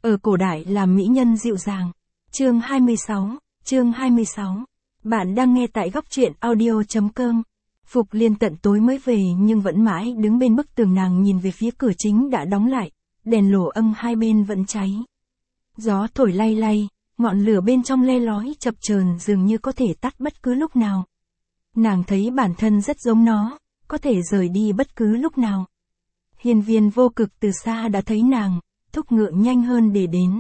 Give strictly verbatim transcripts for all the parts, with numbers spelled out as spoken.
Ở cổ đại làm mỹ nhân dịu dàng. Chương hai mươi sáu, chương hai mươi sáu. Bạn đang nghe tại góc truyện audio chấm com. Phục Liên tận tối mới về nhưng vẫn mãi đứng bên bức tường, nàng nhìn về phía cửa chính đã đóng lại, đèn lổ âm hai bên vẫn cháy. Gió thổi lay lay, ngọn lửa bên trong le lói chập chờn dường như có thể tắt bất cứ lúc nào. Nàng thấy bản thân rất giống nó, có thể rời đi bất cứ lúc nào. Hiên Viên Vô Cực từ xa đã thấy nàng, thúc ngựa nhanh hơn để đến.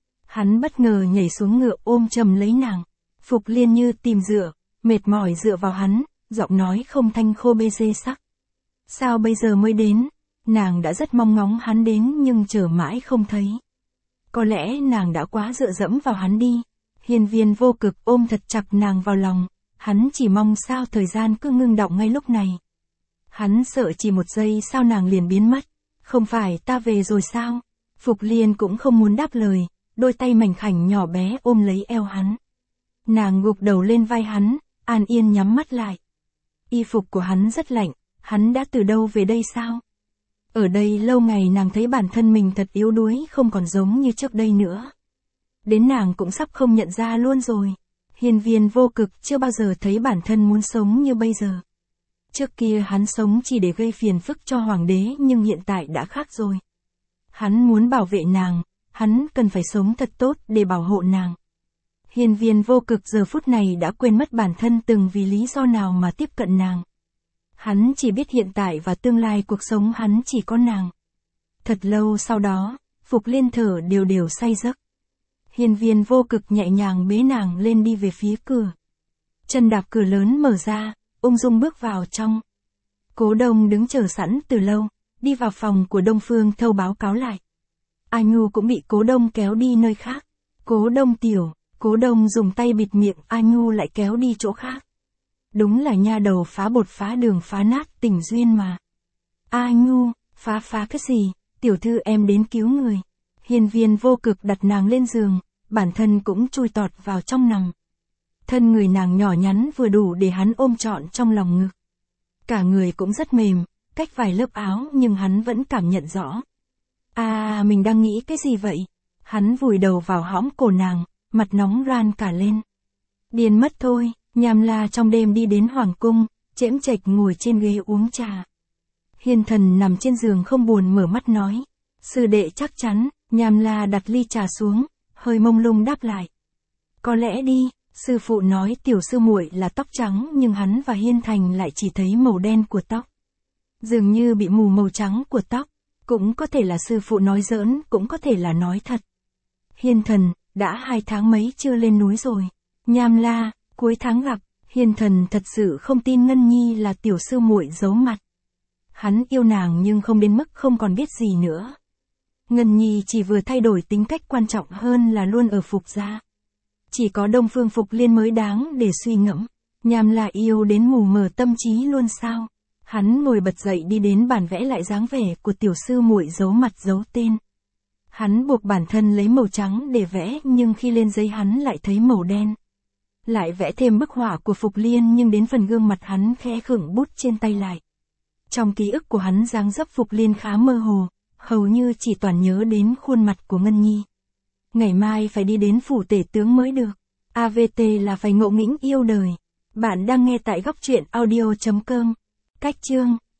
Hắn bất ngờ nhảy xuống ngựa ôm chầm lấy nàng. Phục Liên như tìm dựa, mệt mỏi dựa vào hắn, giọng nói không thanh khô bê dê sắc. Sao bây giờ mới đến? Nàng đã rất mong ngóng hắn đến nhưng chờ mãi không thấy. Có lẽ nàng đã quá dựa dẫm vào hắn đi. Hiên Viên Vô Cực ôm thật chặt nàng vào lòng, hắn chỉ mong sao thời gian cứ ngưng đọng ngay lúc này. Hắn sợ chỉ một giây sau nàng liền biến mất. Không phải ta về rồi sao? Phục Liên cũng không muốn đáp lời, đôi tay mảnh khảnh nhỏ bé ôm lấy eo hắn. Nàng gục đầu lên vai hắn, an yên nhắm mắt lại. Y phục của hắn rất lạnh, hắn đã từ đâu về đây sao? Ở đây lâu ngày nàng thấy bản thân mình thật yếu đuối, không còn giống như trước đây nữa. Đến nàng cũng sắp không nhận ra luôn rồi. Hiên Viên Vô Cực chưa bao giờ thấy bản thân muốn sống như bây giờ. Trước kia hắn sống chỉ để gây phiền phức cho hoàng đế nhưng hiện tại đã khác rồi. Hắn muốn bảo vệ nàng, hắn cần phải sống thật tốt để bảo hộ nàng. Hiên Viên Vô Cực giờ phút này đã quên mất bản thân từng vì lý do nào mà tiếp cận nàng. Hắn chỉ biết hiện tại và tương lai cuộc sống hắn chỉ có nàng. Thật lâu sau đó, Phục Liên thở đều đều say giấc. Hiên Viên Vô Cực nhẹ nhàng bế nàng lên đi về phía cửa. Chân đạp cửa lớn mở ra, ung dung bước vào trong. Cố Đông đứng chờ sẵn từ lâu, đi vào phòng của Đông Phương Thâu báo cáo lại. A Nhu cũng bị Cố Đông kéo đi nơi khác. Cố Đông tiểu, Cố Đông dùng tay bịt miệng, A Nhu lại kéo đi chỗ khác. Đúng là nha đầu phá bột phá đường phá nát tình duyên mà. A Nhu, phá phá cái gì? Tiểu thư em đến cứu người. Hiên Viên Vô Cực đặt nàng lên giường, bản thân cũng chui tọt vào trong nằm. Thân người nàng nhỏ nhắn vừa đủ để hắn ôm trọn trong lòng ngực. Cả người cũng rất mềm, cách vài lớp áo nhưng hắn vẫn cảm nhận rõ. À, mình đang nghĩ cái gì vậy? Hắn vùi đầu vào hõm cổ nàng, mặt nóng ran cả lên. Điên mất thôi. Nham La trong đêm đi đến hoàng cung, chễm chệch ngồi trên ghế uống trà. Hiên Thần nằm trên giường không buồn mở mắt nói. Sư đệ chắc chắn. Nham La đặt ly trà xuống, hơi mông lung đáp lại. Có lẽ đi. Sư phụ nói tiểu sư muội là tóc trắng nhưng hắn và Hiên Thành lại chỉ thấy màu đen của tóc. Dường như bị mù màu trắng của tóc. Cũng có thể là sư phụ nói giỡn, cũng có thể là nói thật. Hiên Thần, đã hai tháng mấy chưa lên núi rồi. Nham La, cuối tháng gặp. Hiên Thần thật sự không tin Ngân Nhi là tiểu sư muội giấu mặt. Hắn yêu nàng nhưng không đến mức không còn biết gì nữa. Ngân Nhi chỉ vừa thay đổi tính cách, quan trọng hơn là luôn ở Phục gia. Chỉ có Đông Phương Phục Liên mới đáng để suy ngẫm. Nham La yêu đến mù mờ tâm trí luôn sao? Hắn ngồi bật dậy đi đến bàn vẽ lại dáng vẻ của tiểu sư muội giấu mặt giấu tên. Hắn buộc bản thân lấy màu trắng để vẽ nhưng khi lên giấy hắn lại thấy màu đen. Lại vẽ thêm bức họa của Phục Liên nhưng đến phần gương mặt hắn khẽ khựng bút trên tay lại. Trong ký ức của hắn dáng dấp Phục Liên khá mơ hồ, hầu như chỉ toàn nhớ đến khuôn mặt của Ngân Nhi. Ngày mai phải đi đến phủ tể tướng mới được. a vê tê là phải ngộ nghĩnh yêu đời. Bạn đang nghe tại góc truyện audio chấm com. Cách chương